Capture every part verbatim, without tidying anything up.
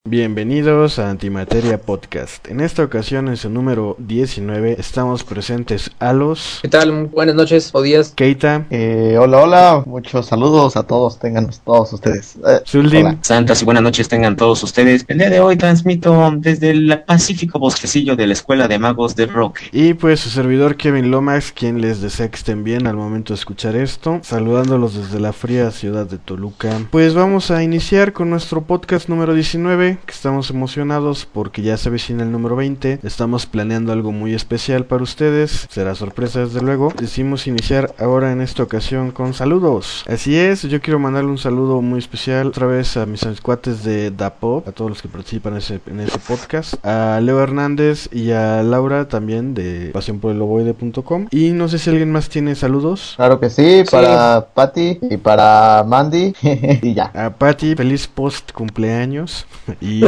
Bienvenidos a Antimateria Podcast. En esta ocasión, en su número diecinueve, estamos presentes Alos. ¿Qué tal? Buenas noches o días. Keita. Eh, hola, hola. Muchos saludos a todos, tengan todos ustedes. Eh, Zuldin. Santas y buenas noches tengan todos ustedes. El día de hoy transmito desde el pacífico bosquecillo de la Escuela de Magos de Roque. Y pues su servidor Kevin Lomax, quien les desea que estén bien al momento de escuchar esto, saludándolos desde la fría ciudad de Toluca. Pues vamos a iniciar con nuestro podcast número diecinueve, que estamos emocionados porque ya se avecina el número veinte. Estamos planeando algo muy especial para ustedes, será sorpresa desde luego. Decidimos iniciar ahora en esta ocasión con saludos. Así es, yo quiero mandarle un saludo muy especial otra vez a mis cuates de DAPOP, a todos los que participan en ese, en ese podcast, a Leo Hernández y a Laura también de pasión por el ovoide punto com. Y no sé si alguien más tiene saludos. Claro que sí, Sí. para Patty y para Mandy y ya. A Patty, feliz post cumpleaños. Y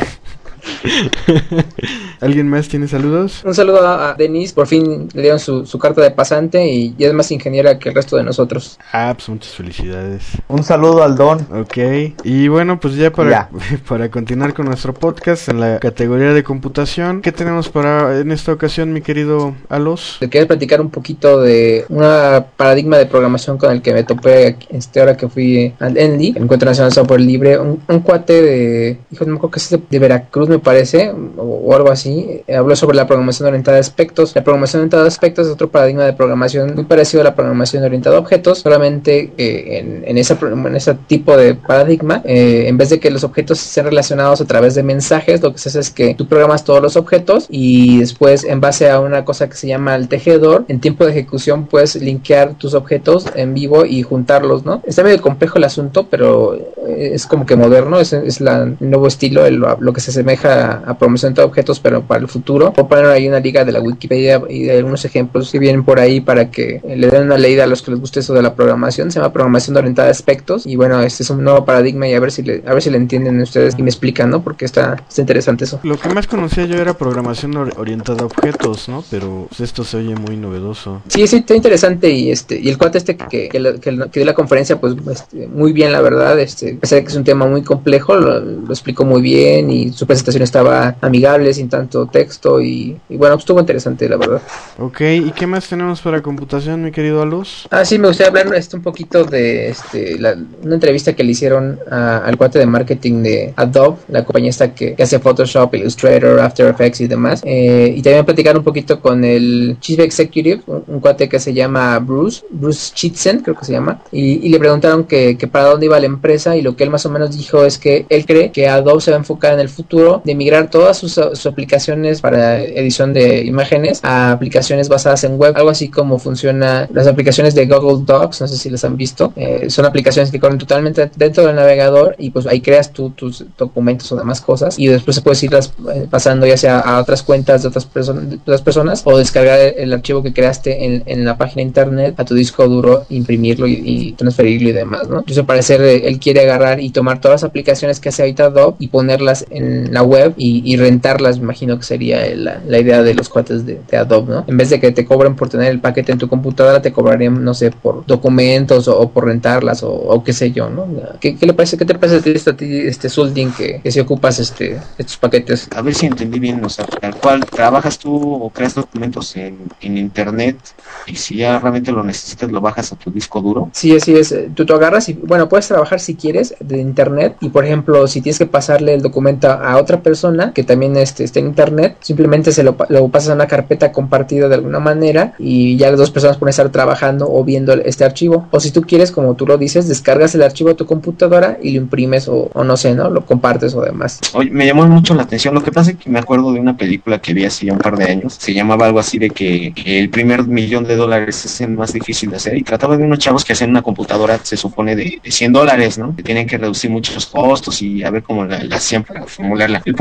¿alguien más tiene saludos? Un saludo a, a Denise, por fin le dieron su, su carta de pasante y ya es más ingeniera que el resto de nosotros. Ah, pues muchas felicidades. Un saludo al Don. Ok, y bueno, pues ya para, Ya. para continuar con nuestro podcast en la categoría de computación, ¿qué tenemos para en esta ocasión, mi querido Alos? Te quería platicar un poquito de un paradigma de programación con el que me topé este, ahora que fui al ENLI, el Encuentro Nacional de Software Libre, un, un cuate de, hijo, no me acuerdo que es de, de Veracruz me parece, o, o algo así, eh, habló sobre la programación orientada a aspectos. La programación orientada a aspectos es otro paradigma de programación muy parecido a la programación orientada a objetos, solamente eh, en, en, esa, en ese tipo de paradigma, eh, en vez de que los objetos estén relacionados a través de mensajes, lo que se hace es que tú programas todos los objetos y después, en base a una cosa que se llama el tejedor, en tiempo de ejecución puedes linkear tus objetos en vivo y juntarlos, ¿no? Está medio complejo el asunto, pero es como que moderno, es, es la, el nuevo estilo, el, lo que se asemeja a, a programación de objetos, pero para el futuro. Voy a poner ahí una liga de la Wikipedia y de algunos ejemplos que vienen por ahí para que le den una leída a los que les guste eso de la programación. Se llama programación orientada a aspectos y bueno, este es un nuevo paradigma y a ver si le, a ver si le entienden ustedes y me explican, ¿no? Porque está, está interesante eso. Lo que más conocía yo era programación or- orientada a objetos, ¿no? Pero pues, esto se oye muy novedoso. Sí, sí, está interesante y este y el cuate este que, que, que, que dio la conferencia, pues este, muy bien, la verdad, este, a pesar de que es un tema muy complejo, lo, lo explicó muy bien y su presentación estaba amigable, sin tanto texto y, y bueno, pues estuvo interesante, la verdad. Ok, ¿y qué más tenemos para computación, mi querido Alos? Ah, sí, me gustaría hablar este, un poquito de este, la, una entrevista que le hicieron a, al cuate de marketing de Adobe, la compañía esta que, que hace Photoshop, Illustrator, After Effects y demás. Eh, y también platicar un poquito con el Chief Executive, un, un cuate que se llama Bruce, Bruce Chitzen, creo que se llama. Y, y le preguntaron que, que para dónde iba la empresa y lo que él más o menos dijo es que él cree que Adobe se va a enfocar en el futuro de migrar todas sus, sus aplicaciones para edición de imágenes a aplicaciones basadas en web, algo así como funciona las aplicaciones de Google Docs, no sé si las han visto. Eh, son aplicaciones que corren totalmente dentro del navegador y pues ahí creas tú tus documentos o demás cosas y después se puedes irlas eh, pasando ya sea a otras cuentas de otras, perso- de otras personas o descargar el, el archivo que creaste en, en la página internet a tu disco duro, imprimirlo y, y transferirlo y demás, ¿no? Entonces al parecer eh, él quiere agarrar y tomar todas las aplicaciones que hace ahorita Adobe y ponerlas en la web y, y rentarlas, me imagino que sería la, la idea de los cuates de, de Adobe, ¿no? En vez de que te cobren por tener el paquete en tu computadora, te cobrarían, no sé, por documentos o, o por rentarlas o, o qué sé yo, ¿no? ¿Qué, qué le parece? ¿Qué te parece esto a ti, este Zuldin, que, que si ocupas este estos paquetes? A ver si entendí bien, o sea, tal cual trabajas tú o creas documentos en, en internet y si ya realmente lo necesitas lo bajas a tu disco duro. Sí, así es. Tú, tú agarras y, bueno, puedes trabajar si quieres de internet y, por ejemplo, si tienes que pasarle el documento a otra persona que también este, esté en internet, simplemente se lo, lo pasas a una carpeta compartida de alguna manera y ya las dos personas pueden estar trabajando o viendo este archivo. O si tú quieres, como tú lo dices, descargas el archivo a tu computadora y lo imprimes o, o no sé, ¿no? Lo compartes o demás. Oye, me llamó mucho la atención, lo que pasa es que me acuerdo de una película que vi hace ya un par de años, se llamaba algo así de que, que el primer millón de dólares es el más difícil de hacer y trataba de unos chavos que hacen una computadora, se supone de, de cien dólares, ¿no? Que tienen que reducir muchos costos y a ver cómo la, la hacían para formularla. El punto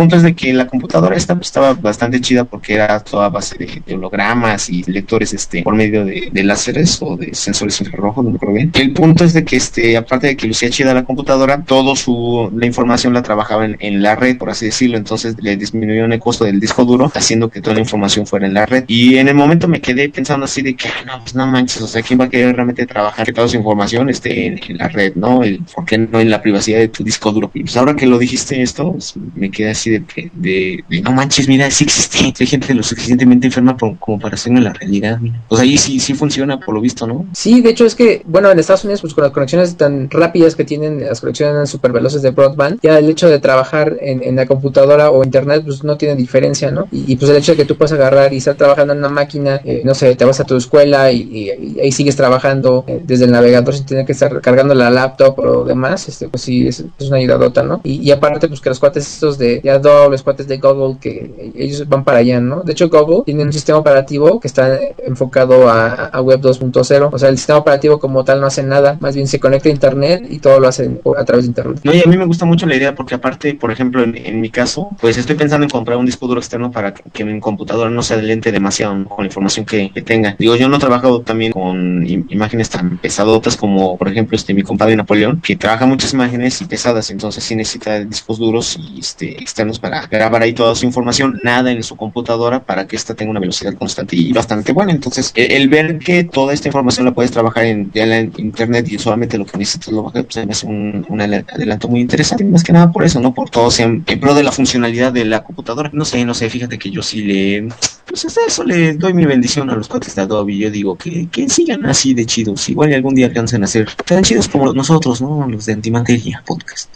punto es de que la computadora esta pues, estaba bastante chida porque era toda a base de, de hologramas y lectores este por medio de, de láseres o de sensores infrarrojos, no me acuerdo bien. El punto es de que este aparte de que lucía chida la computadora, todo su la información la trabajaba en, en la red, por así decirlo, entonces le disminuyó el costo del disco duro, haciendo que toda la información fuera en la red. Y en el momento me quedé pensando así de que no, pues no manches, o sea, ¿quién va a querer realmente trabajar que toda su información esté en, en la red, no? El, ¿por qué no en la privacidad de tu disco duro? Y pues ahora que lo dijiste esto, pues, me quedé así de, de, de no manches, mira, sí existe, hay gente lo suficientemente enferma por, como para hacerlo en la realidad, mira. Pues ahí sí, sí funciona por lo visto, ¿no? Sí, de hecho es que, bueno, en Estados Unidos, pues con las conexiones tan rápidas que tienen, las conexiones súper veloces de broadband, ya el hecho de trabajar en, en la computadora o internet, pues no tiene diferencia, ¿no? Y, y pues el hecho de que tú puedas agarrar y estar trabajando en una máquina, eh, no sé, te vas a tu escuela y, y, y ahí sigues trabajando eh, desde el navegador sin tener que estar cargando la laptop o demás, este, pues sí, es, es una ayudadota, ¿no? Y, y aparte, pues que los cuates estos de, de Adobe, los cuates de Google, que ellos van para allá, ¿no? De hecho, Google tiene un sistema operativo que está enfocado a, a web dos punto cero, o sea, el sistema operativo como tal no hace nada, más bien se conecta a internet y todo lo hacen a través de internet. No, y a mí me gusta mucho la idea porque aparte, por ejemplo, en, en mi caso, pues estoy pensando en comprar un disco duro externo para que, que mi computadora no se adelante demasiado, ¿no? Con la información que, que tenga. Digo, yo no he trabajado también con im- imágenes tan pesadotas como, por ejemplo, este mi compadre Napoleón, que trabaja muchas imágenes y pesadas, entonces sí necesita discos duros y este externos para grabar ahí toda su información, nada en su computadora para que ésta tenga una velocidad constante y bastante buena. Entonces, el, el ver que toda esta información la puedes trabajar en, ya en internet y solamente lo que necesitas lo bajas, pues me hace un, un adelanto muy interesante, más que nada por eso, no por todo, sea en pro de la funcionalidad de la computadora. No sé, no sé, fíjate que yo sí le, pues hasta eso le doy mi bendición a los cuates de Adobe. Yo digo que, que sigan así de chidos, igual y algún día alcancen a ser tan chidos como nosotros, ¿no? Los de Antimateria Podcast.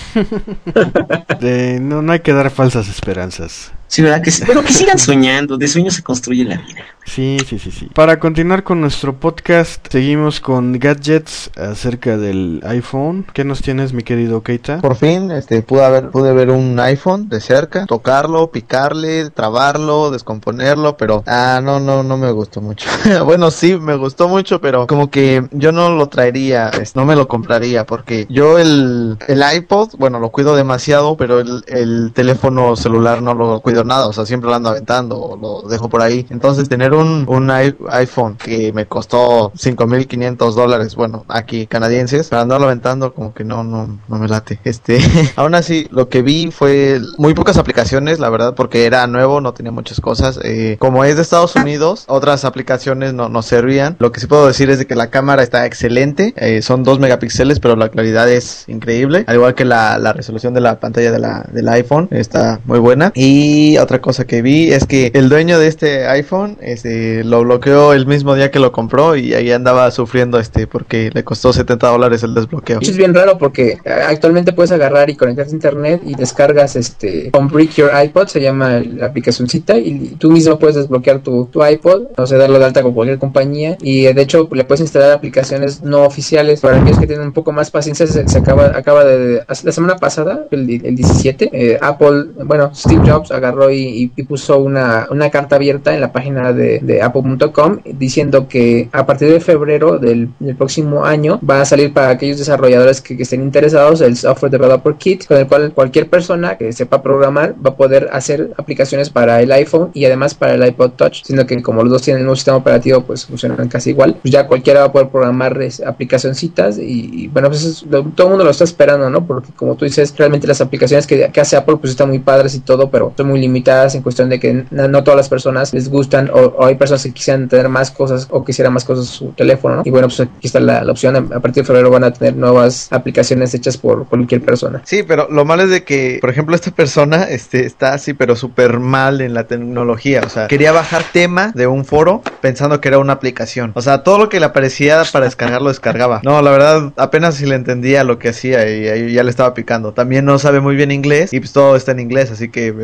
de, no, no hay que dar falsas esperanzas. Sí, ¿verdad? Que, pero que sigan soñando, de sueños se construye la vida. Sí, sí, sí, sí. Para continuar con nuestro podcast, seguimos con gadgets acerca del iPhone. ¿Qué nos tienes, mi querido Keita? Por fin, este, pude ver, pude ver un iPhone de cerca, tocarlo, picarle, trabarlo, descomponerlo, pero, ah, no, no, no me gustó mucho. Bueno, sí, me gustó mucho, pero como que yo no lo traería, no me lo compraría, porque yo el, el iPod, bueno, lo cuido demasiado, pero el, el teléfono celular no lo cuido nada, o sea, siempre lo ando aventando o lo dejo por ahí. Entonces tener un, un iPhone que me costó cinco mil quinientos dólares, bueno, aquí canadienses, para andarlo aventando como que no, no, no me late. Este, aún así, lo que vi fue muy pocas aplicaciones, la verdad, porque era nuevo, no tenía muchas cosas. Eh, como es de Estados Unidos, otras aplicaciones no, no servían. Lo que sí puedo decir es de que la cámara está excelente, eh, son dos megapíxeles, pero la claridad es increíble, al igual que la, la resolución de la pantalla de la, del iPhone está muy buena. Y otra cosa que vi es que el dueño de este iPhone este, lo bloqueó el mismo día que lo compró y ahí andaba sufriendo este porque le costó setenta dólares el desbloqueo. Eso es bien raro porque actualmente puedes agarrar y conectarte a internet y descargas este Unbreak Your iPod, se llama la aplicacioncita, y tú mismo puedes desbloquear tu, tu iPod, o sea, darlo de alta con cualquier compañía, y de hecho le puedes instalar aplicaciones no oficiales. Para aquellos que tienen un poco más paciencia, se, se acaba acaba de la semana pasada, el, el diecisiete, eh, Apple, bueno, Steve Jobs agarró y, y puso una, una carta abierta en la página de, de apple punto com diciendo que a partir de febrero del, del próximo año va a salir para aquellos desarrolladores que, que estén interesados el Software Developer Kit, con el cual cualquier persona que sepa programar va a poder hacer aplicaciones para el iPhone y además para el iPod Touch, siendo que como los dos tienen un sistema operativo pues funcionan casi igual, pues ya cualquiera va a poder programar aplicacioncitas y, y bueno, pues es, lo, todo el mundo lo está esperando, ¿no? Porque como tú dices, realmente las aplicaciones que, que hace Apple pues están muy padres y todo, pero son muy limitadas en cuestión de que no, no todas las personas les gustan o, o hay personas que quisieran tener más cosas o quisieran más cosas en su teléfono, ¿no? Y bueno, pues aquí está la, la opción. A partir de febrero van a tener nuevas aplicaciones hechas por cualquier persona. Sí, pero lo malo es de que, por ejemplo, esta persona este, está así, pero súper mal en la tecnología. O sea, quería bajar tema de un foro pensando que era una aplicación. O sea, todo lo que le aparecía para descargar lo descargaba. No, la verdad, apenas si le entendía lo que hacía y ahí ya le estaba picando. También no sabe muy bien inglés y pues todo está en inglés, así que está peor.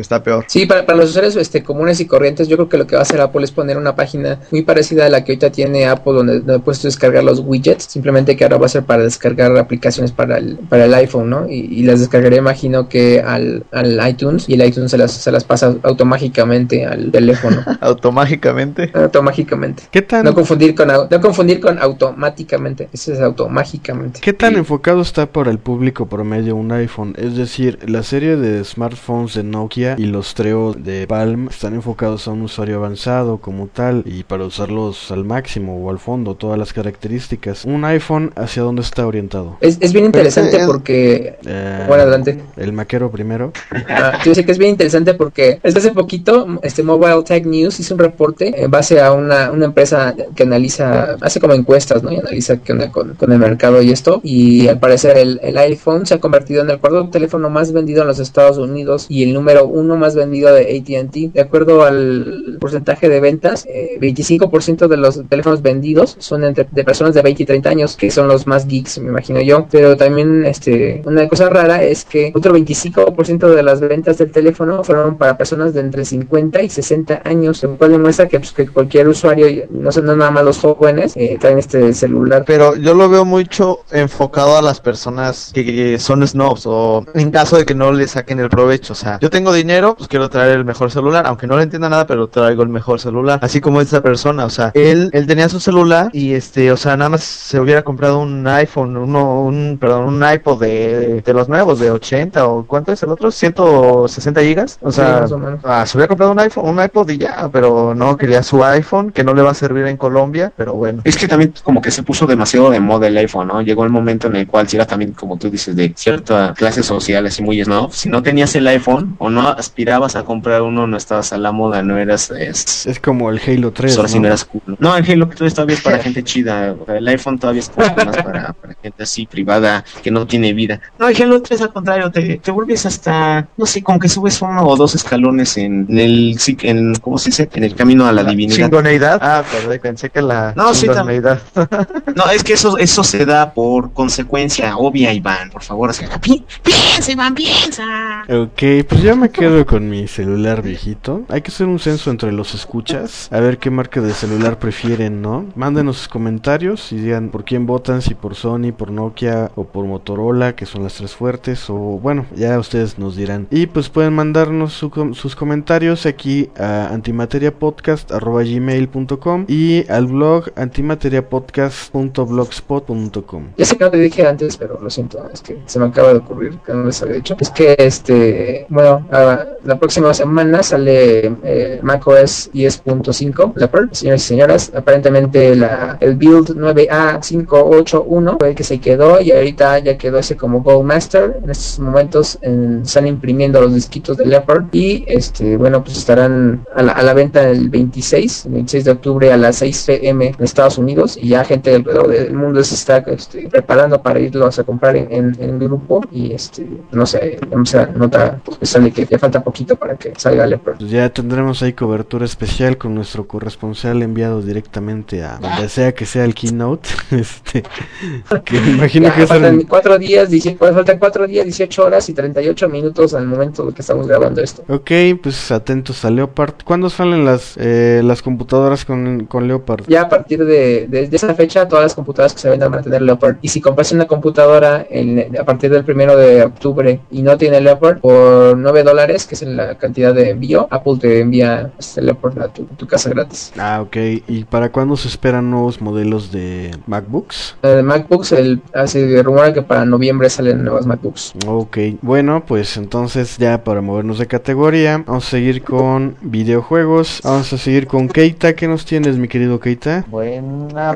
Sí, para, para los usuarios este, comunes y corrientes, yo creo que lo que va a hacer Apple es poner una página muy parecida a la que ahorita tiene Apple, donde, donde puedes descargar los widgets, simplemente que ahora va a ser para descargar aplicaciones para el, para el iPhone, ¿no? Y, y las descargaré, imagino que al, al iTunes, y el iTunes se las, se las pasa automáticamente al teléfono. ¿Automáticamente? Automáticamente. ¿Qué tan, no confundir con no confundir con automáticamente, ese es automáticamente. ¿Qué tan enfocado está para el público promedio un iPhone? Es decir, la serie de smartphones de Nokia y los Treo de Palm están enfocados a un usuario avanzado como tal y para usarlos al máximo o al fondo, todas las características. ¿Un iPhone hacia dónde está orientado? Es, es bien interesante porque... Eh, bueno, adelante. El maquero primero. Ah, yo sé que es bien interesante porque desde hace poquito este Mobile Tech News hizo un reporte en base a una, una empresa que analiza, hace como encuestas, ¿no? Y analiza qué onda con, con el mercado y esto. Y al parecer el, el iPhone se ha convertido en el cuarto teléfono más vendido en los Estados Unidos y el número uno más vendido de A T and T. De acuerdo al porcentaje de ventas, eh, veinticinco por ciento de los teléfonos vendidos son entre, de personas de veinte y treinta años, que son los más geeks, me imagino yo. Pero también este una cosa rara es que otro veinticinco por ciento de las ventas del teléfono fueron para personas de entre cincuenta y sesenta años, lo cual demuestra que, pues, que cualquier usuario, no son nada más los jóvenes, eh, traen este celular. Pero yo lo veo mucho enfocado a las personas que, que son snobs, o en caso de que no le saquen el provecho. O sea, yo tengo dinero, pues quiero traer el mejor celular, aunque no le entienda nada, pero traigo el mejor celular. Así como esta persona, o sea, él él tenía su celular y este, o sea, nada más se hubiera comprado un iPhone, uno, un, perdón, un iPod de, de los nuevos, de ochenta, o ¿cuánto es el otro? ciento sesenta gigas. O sea, sí, o ah, se hubiera comprado un iPhone, un iPod y ya, pero no, quería su iPhone, que no le va a servir en Colombia, pero bueno. Es que también como que se puso demasiado de moda el iPhone, ¿no? Llegó el momento en el cual si era también, como tú dices, de cierta clase social, así muy snob. Si no tenías el iPhone o no aspirabas a comprar uno, no estabas a la moda, no eras... Es, es como el Halo tres, ahora ¿no? sí no eras cool. No, el Halo tres todavía es para gente chida. El iPhone todavía es como más para, para gente así privada, que no tiene vida. No, el Halo tres al contrario, te, te vuelves hasta, no sé, como que subes uno o dos escalones en, en el, en, ¿cómo se dice? En el camino a la, la divinidad. ¿Chingoneidad? Ah, perdón, pensé que la no, chingoneidad. Sí, no, es que eso, eso se da por consecuencia obvia, Iván, por favor, o sea, pi piensa, Iván, piensa. Ok, pues ya me quedo con mi celular viejito. Hay que hacer un censo entre los escuchas, a ver qué marca de celular prefieren, ¿no? Mándenos sus comentarios y digan por quién votan, si por Sony, por Nokia o por Motorola, que son las tres fuertes, o bueno, ya ustedes nos dirán. Y pues pueden mandarnos su, sus comentarios aquí a antimateriapodcast arroba gmail punto com y al blog antimateriapodcast punto blogspot punto com. Ya sé que no te dije antes, pero lo siento, es que se me acaba de ocurrir, que no les había dicho. Es que este, bueno, uh, la próxima semana sale eh, macOS diez punto cinco Leopard, señores y señoras. Aparentemente la, el build nueve A cinco ocho uno fue el que se quedó y ahorita ya quedó ese como Go Master. En estos momentos en, están imprimiendo los disquitos de Leopard y este, bueno, pues estarán a la, a la venta el veintiséis, el veintiséis de octubre a las seis pe eme en Estados Unidos, y ya gente alrededor del mundo se está este, preparando para irlos a comprar en, en, en grupo. Y este, no sé, vamos a nota pues, sale que ya falta poquito para que salga Leopard. Pues ya tendremos ahí cobertura especial con nuestro corresponsal enviado directamente a donde sea que sea el keynote. este que me imagino ya, que faltan es el... cuatro días, dieciocho, faltan cuatro días, dieciocho horas y treinta y ocho minutos al momento de que estamos grabando esto. Ok, pues atentos a Leopard. ¿Cuándo salen las eh, las computadoras con, con Leopard? Ya a partir de, de, de esa fecha, todas las computadoras que se vendan van a tener Leopard. Y si compras una computadora en, a partir del primero de octubre y no tiene Leopard, por nueve dólares, que es la cantidad de envío, Apple te envía este Leopard a tu, tu casa gratis. Ah, ok. ¿Y para cuándo se esperan nuevos modelos de MacBooks? Eh, de MacBooks, el, se rumora que para noviembre salen nuevos MacBooks. Ok, bueno, pues entonces ya para movernos de categoría, vamos a seguir con videojuegos. Vamos a seguir con Keita. ¿Qué nos tienes, mi querido Keita? Buena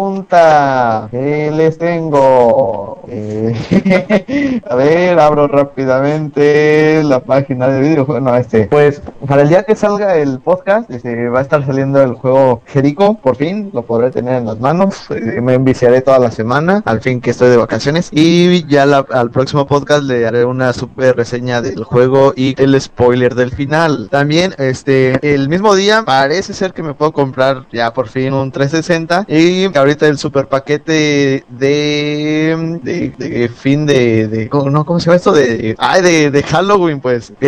pregunta. ¿Qué les tengo? Eh, a ver, abro rápidamente la página de videojuegos. No, este. Pues para el día que salga el podcast, este, va a estar saliendo el juego Jericho. Por fin lo podré tener en las manos. Eh, me enviciaré toda la semana, al fin que estoy de vacaciones. Y ya la, al próximo podcast le haré una super reseña del juego y el spoiler del final. También, este, el mismo día parece ser que me puedo comprar ya por fin un trescientos sesenta. Y ahorita el super paquete de de, de fin de, de no, ¿cómo se llama esto? De, ay, de, de Halloween, pues es el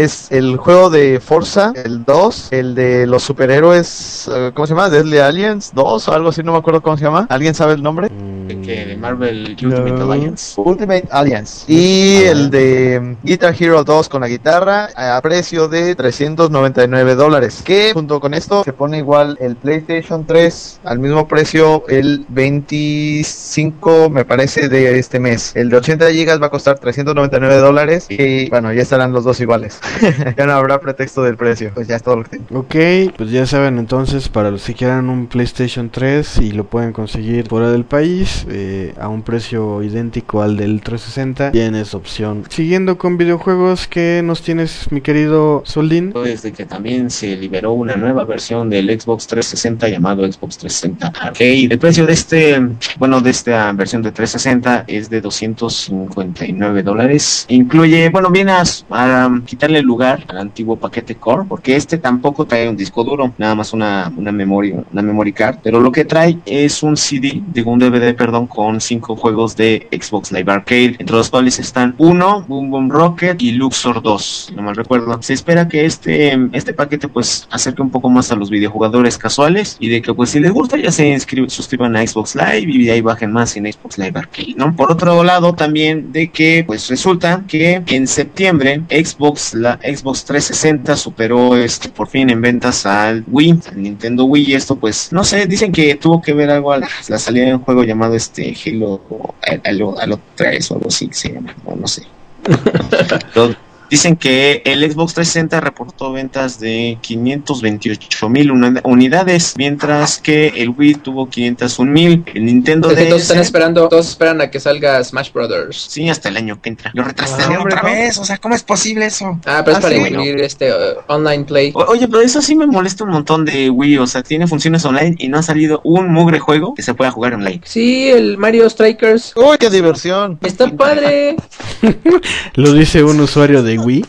el juego de Forza, el dos, el de los superhéroes, uh, ¿cómo se llama? Deadly Alliance dos o algo así, no me acuerdo cómo se llama. ¿Alguien sabe el nombre? ¿De qué? ¿De Marvel Ultimate No. Alliance? Ultimate Alliance. Y Ah, el de Guitar Hero dos con la guitarra a precio de trescientos noventa y nueve dólares. Que junto con esto se pone igual el PlayStation tres al mismo precio el veinticinco, me parece, de este mes. El de ochenta gigas va a costar trescientos noventa y nueve dólares. Y bueno, ya estarán los dos iguales. Ya no habrá pretexto del precio. Pues ya es todo lo que tengo. Ok, pues ya saben entonces, para los que quieran un PlayStation tres y lo pueden conseguir fuera del país eh, a un precio idéntico al del trescientos sesenta, tienes opción. Siguiendo con videojuegos, ¿qué nos tienes, mi querido Soldín? Desde que también se liberó una nueva versión del Xbox trescientos sesenta llamado Xbox trescientos sesenta Arcade. El precio de este, bueno, de esta versión de trescientos sesenta es de doscientos cincuenta y nueve dólares. Incluye, bueno, viene a, a quitarle lugar al antiguo paquete Core, porque este tampoco trae un disco duro, nada más una, una memoria, una memory card, pero lo que trae es un C D, digo un D V D, perdón, con cinco juegos de Xbox Live Arcade, entre los cuales están uno, Boom Boom Rocket y Luxor dos, no mal recuerdo. Se espera que este, este paquete pues acerque un poco más a los videojugadores casuales y de que pues si les gusta ya se inscriben, suscriban a Xbox Live y de ahí bajen más en Xbox Live Arcade, ¿no? Por otro lado también de que pues resulta que en septiembre Xbox, la Xbox trescientos sesenta superó este por fin en ventas al Wii, al Nintendo Wii, y esto pues no sé, dicen que tuvo que ver algo a la, la salida de un juego llamado este Halo Halo, Halo tres o algo así que se llama, no, no sé. Pero dicen que el Xbox trescientos sesenta reportó ventas de quinientos veintiocho mil unidades, mientras que el Wii tuvo quinientos un mil. El Nintendo Entonces, D S... todos están esperando, todos esperan a que salga Smash Brothers. Sí, hasta el año que entra. Lo retrasaron Ah, otra ¿no? vez, o sea, ¿cómo es posible eso? Ah, pero es Ah, para sí, incluir bueno. este uh, online play. O- Oye, pero eso sí me molesta un montón de Wii, o sea, tiene funciones online y no ha salido un mugre juego que se pueda jugar online. Sí, el Mario Strikers. ¡Uy, qué diversión! Está padre. Lo dice un usuario de Wii.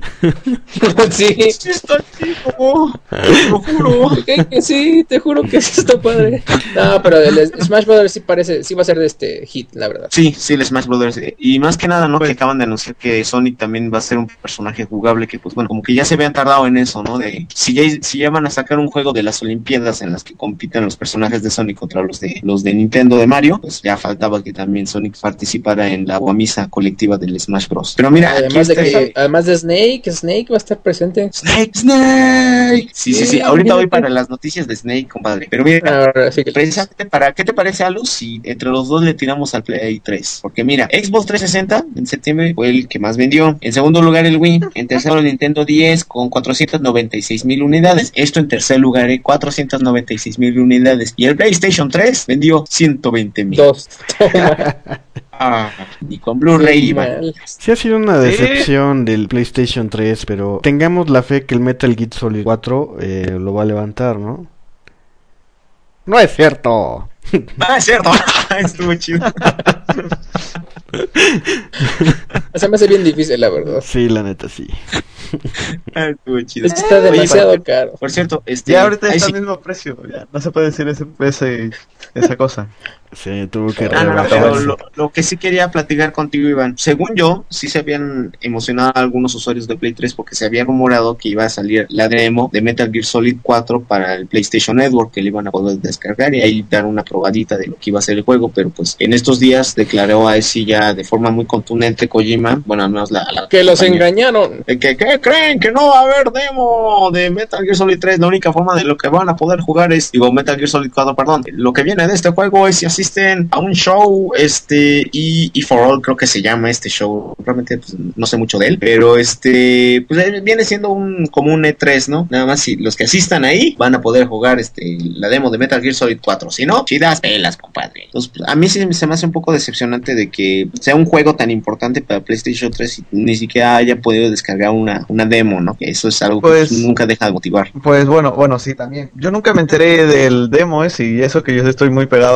Sí, Sí está chido, te lo juro. que, que sí, te juro que sí está padre. No, pero el Smash Brothers sí parece, sí va a ser de este hit, la verdad. Sí, sí, el Smash Brothers. eh, Y más que nada, ¿no? Que acaban de anunciar que Sonic también va a ser un personaje jugable, que pues bueno, como que ya se habían tardado en eso, ¿no? De si ya, si ya van a sacar un juego de las Olimpiadas en las que compiten los personajes de Sonic contra los de los de Nintendo de Mario, pues ya faltaba que también Sonic participara en la guamisa colectiva del Smash Bros. Pero mira, aquí Además de está- que, además de Snake, Snake va a estar presente. Snake, Snake. Sí, sí, sí. Sí, Ahorita voy fíjate. para las noticias de Snake, compadre. Pero mira, Ahora sí que precisamente para, ¿qué te parece, Alus? Si entre los dos le tiramos al Play tres. Porque mira, Xbox trescientos sesenta en septiembre fue el que más vendió. En segundo lugar el Wii. En tercero el Nintendo diez con cuatrocientas noventa y seis mil unidades. Esto en tercer lugar, ¿eh? cuatrocientas noventa y seis mil unidades. Y el PlayStation tres vendió ciento veinte mil. dos. Toma. Ah, y con Blu-ray Qué iba. mal. Sí ha sido una Sí. decepción del PlayStation tres, pero tengamos la fe que el Metal Gear Solid cuatro eh, lo va a levantar, ¿no? No es cierto. Ah, es cierto. Estuvo chido. Se me hace bien difícil, la verdad. Sí, la neta sí. Ah, estuvo chido. Es que está Oye, demasiado para- caro. Por cierto, este. Ya ahorita ahí está sí- al mismo precio, ya no se puede decir ese, ese esa cosa. Se tuvo que Ah, no, no, rebajar. pero lo, lo que sí quería platicar contigo, Iván. Según yo, sí se habían emocionado algunos usuarios de Play tres porque se había rumorado que iba a salir la demo de Metal Gear Solid cuatro para el PlayStation Network, que le iban a poder descargar y ahí dar una probadita de lo que iba a ser el juego. Pero pues en estos días declaró así ya de forma muy contundente Kojima, bueno, al menos la... la Que los compañía, engañaron. de que, ¿qué creen? Que no va a haber demo de Metal Gear Solid tres. La única forma de lo que van a poder jugar es, digo, Metal Gear Solid cuatro, perdón. Lo que viene de este juego es si asisten a un show, este, y, y for All creo que se llama este show. Realmente pues, no sé mucho de él, pero este, pues eh, viene siendo un como un E tres, ¿no? Nada más si los que asistan ahí van a poder jugar este la demo de Metal Gear Solid cuatro. Si no, chidas pelas, compadre. Entonces, pues, a mí sí se me hace un poco decepcionante de que sea un juego tan importante para PlayStation tres y ni siquiera haya podido descargar una, una demo, ¿no? Eso es algo Pues- que nunca deja de motivar. Pues bueno, bueno, sí, también. Yo nunca me enteré del demo ese y eso que yo estoy muy pegado a ese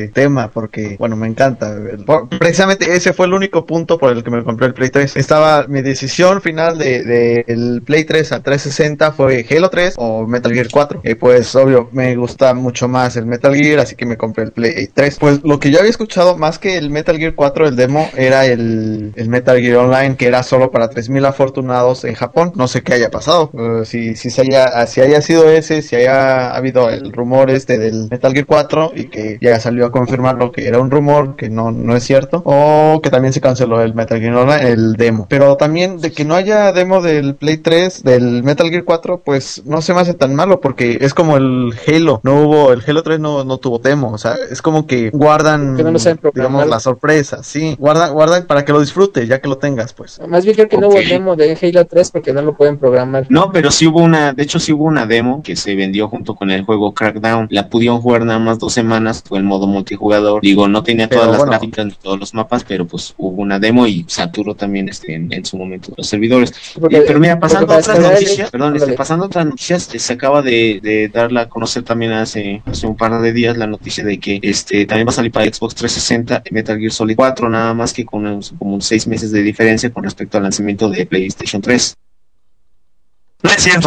ese tema porque, bueno, me encanta. Por, precisamente ese fue el único punto por el que me compré el Play tres. Estaba mi decisión final de, de el Play tres a trescientos sesenta fue Halo tres o Metal Gear cuatro. Y pues, obvio, me gusta mucho más el Metal Gear, así que me compré el Play tres. Pues lo que yo había escuchado más que el Metal Gear cuatro, el demo, era el, el Metal Gear Online, que era solo para tres mil afortunados en Japón. No sé qué haya pasado. Uh, si, si, se haya, si haya sido ese, si haya habido el rumor este del Metal Gear cuatro y que ya salió a confirmarlo que era un rumor, que no, no es cierto, o que también se canceló el Metal Gear Online, el demo. Pero también de que no haya demo del Play tres, del Metal Gear cuatro, pues no se me hace tan malo, porque es como el Halo, no hubo, el Halo tres no, no tuvo demo, o sea, es como que guardan, que no digamos, la sorpresa, sí, guardan, guardan para que lo disfrutes, ya que lo tengas, pues. Más bien creo que okay. No hubo demo de Halo tres porque no lo pueden programar. No, pero sí hubo una, de hecho sí hubo una demo que se vendió junto con el juego Crackdown, la pudieron jugar nada más dos semanas, fue el modo multijugador, digo, no tenía todas pero, las bueno. gráficas ni todos los mapas, pero pues hubo una demo y saturó también este en, en su momento los servidores. Porque, y, pero mira, pasando a otras noticias, el... perdón, este, pasando a otras noticias, se acaba de, de darla a conocer también hace, hace un par de días la noticia de que este también va a salir para Xbox trescientos sesenta Metal Gear Solid cuatro, nada más que con unos, como seis meses de diferencia con respecto al lanzamiento de PlayStation tres. ¡No es cierto!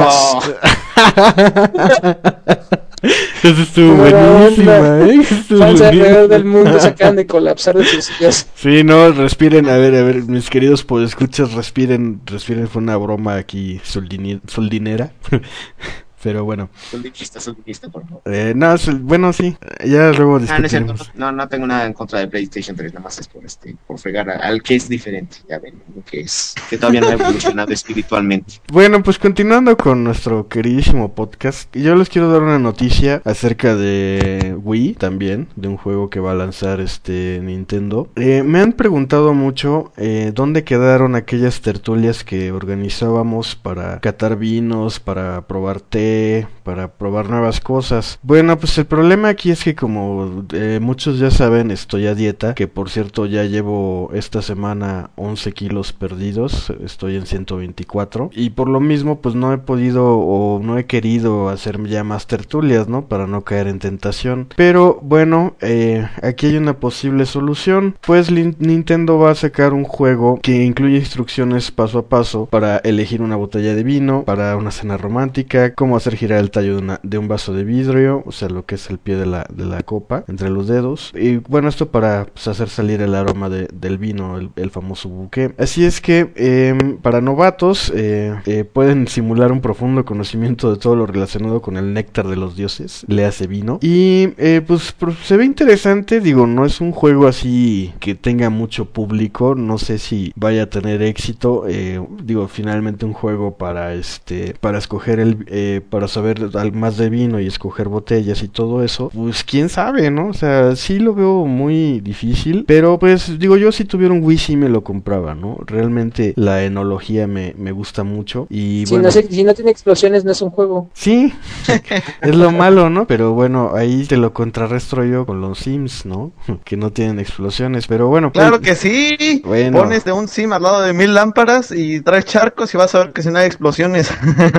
Eso estuvo buenísima, ¿eh? Fans alrededor del mundo se acaban de colapsar de sus sillas. Sí, no, respiren, a ver, a ver, mis queridos podescuchas, respiren, respiren, fue una broma aquí soldini- soldinera. Pero bueno. Soldinista, soldinista, por favor. Eh, no, bueno, sí, ya luego discutiremos. Ah, no, no, no tengo nada en contra de PlayStation tres, nada más es por este, por fregar a, al que es diferente, ya ven, que es, que todavía no ha evolucionado espiritualmente. Bueno, pues continuando con nuestro queridísimo podcast, yo les quiero dar una noticia acerca de Wii también, de un juego que va a lanzar este Nintendo. Eh, me han preguntado mucho eh, dónde quedaron aquellas tertulias que organizábamos para catar vinos, para probar té, para probar nuevas cosas. Bueno, pues el problema aquí es que como eh, muchos ya saben, estoy a dieta, que por cierto ya llevo esta semana once kilos perdidos, estoy en ciento veinticuatro, y por lo mismo pues no he podido o no he querido hacer ya más tertulias, ¿no? Para no caer en tentación. Pero bueno, eh, aquí hay una posible solución, pues Lin- Nintendo va a sacar un juego que incluye instrucciones paso a paso para elegir una botella de vino, para una cena romántica, cómo hacer girar el tallo de, una, de un vaso de vidrio, o sea, lo que es el pie de la, de la copa, entre los dedos. Y bueno, esto para pues, hacer salir el aroma de, del vino, el, el famoso buque. Así es que eh, para novatos eh, eh, pueden simular un profundo conocimiento de todo lo relacionado con el néctar de los dioses, le hace vino. Y eh, pues se ve interesante, digo, no es un juego así que tenga mucho público, no sé si vaya a tener éxito, eh, digo, finalmente un juego para este, para escoger el Eh, para saber más de vino y escoger botellas y todo eso, pues quién sabe, ¿no? O sea, sí lo veo muy difícil, pero pues digo, yo si tuviera un Wii sí me lo compraba, ¿no? Realmente la enología me, me gusta mucho y si bueno... No sé, si no tiene explosiones no es un juego. Sí, es lo malo, ¿no? Pero bueno, ahí te lo contrarresto yo con los Sims, ¿no? Que no tienen explosiones, pero bueno... Claro pues, que sí, bueno. Pones de un Sim al lado de mil lámparas y traes charcos y vas a ver que si no hay explosiones.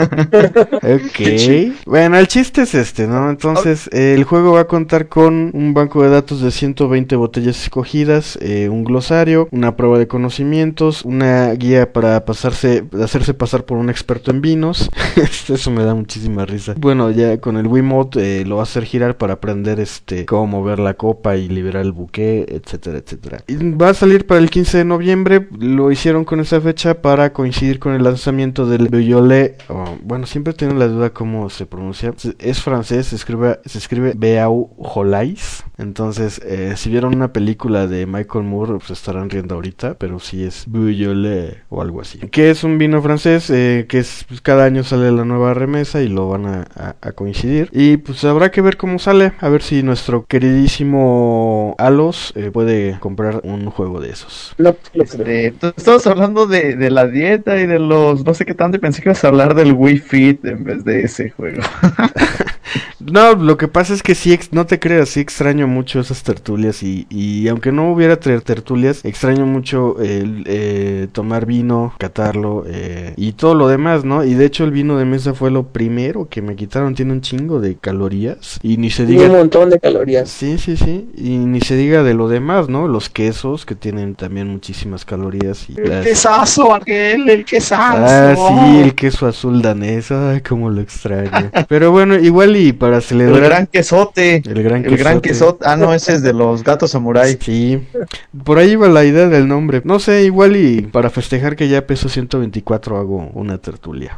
Ok, bueno, el chiste es este, ¿no? Entonces, eh, el juego va a contar con un banco de datos de ciento veinte botellas escogidas, eh, un glosario, una prueba de conocimientos, una guía para pasarse, hacerse pasar por un experto en vinos. Eso me da muchísima risa. Bueno, ya con el Wiimote eh, lo va a hacer girar para aprender este cómo mover la copa y liberar el buque, etcétera, etcétera. Y va a salir para el quince de noviembre, lo hicieron con esa fecha para coincidir con el lanzamiento del Beaujolais, oh, bueno, siempre tengo la duda cómo se pronuncia, es francés, se escribe, se escribe Beaujolais, entonces eh, si vieron una película de Michael Moore pues estarán riendo ahorita, pero sí es Beaujolais o algo así, que es un vino francés eh, que es, pues, cada año sale la nueva remesa y lo van a, a, a coincidir, y pues habrá que ver cómo sale, a ver si nuestro queridísimo Alos eh, puede comprar un juego de esos. No, este, tú estabas hablando de, de la dieta y de los no sé qué tanto, y pensé que ibas a hablar del Wii Fit en vez de ese juego. No, lo que pasa es que sí, ex- no te creas, sí extraño mucho esas tertulias y, y aunque no hubiera ter- tertulias, extraño mucho el eh, tomar vino, catarlo eh, y todo lo demás, ¿no? Y de hecho el vino de mesa fue lo primero que me quitaron, tiene un chingo de calorías y ni se Tiene un diga... montón de calorías. Sí, sí, sí, y ni se diga de lo demás, ¿no? Los quesos que tienen también muchísimas calorías y El las... quesazo, Argel, el quesazo. Ah, sí, el queso azul danés, ay, cómo lo extraño. Pero bueno, igual y para El celebrar gran quesote. el gran El gran quesote. quesote. Ah, no, ese es de los gatos samurai. Sí, por ahí va la idea del nombre. No sé, igual y para festejar que ya peso ciento veinticuatro hago una tertulia.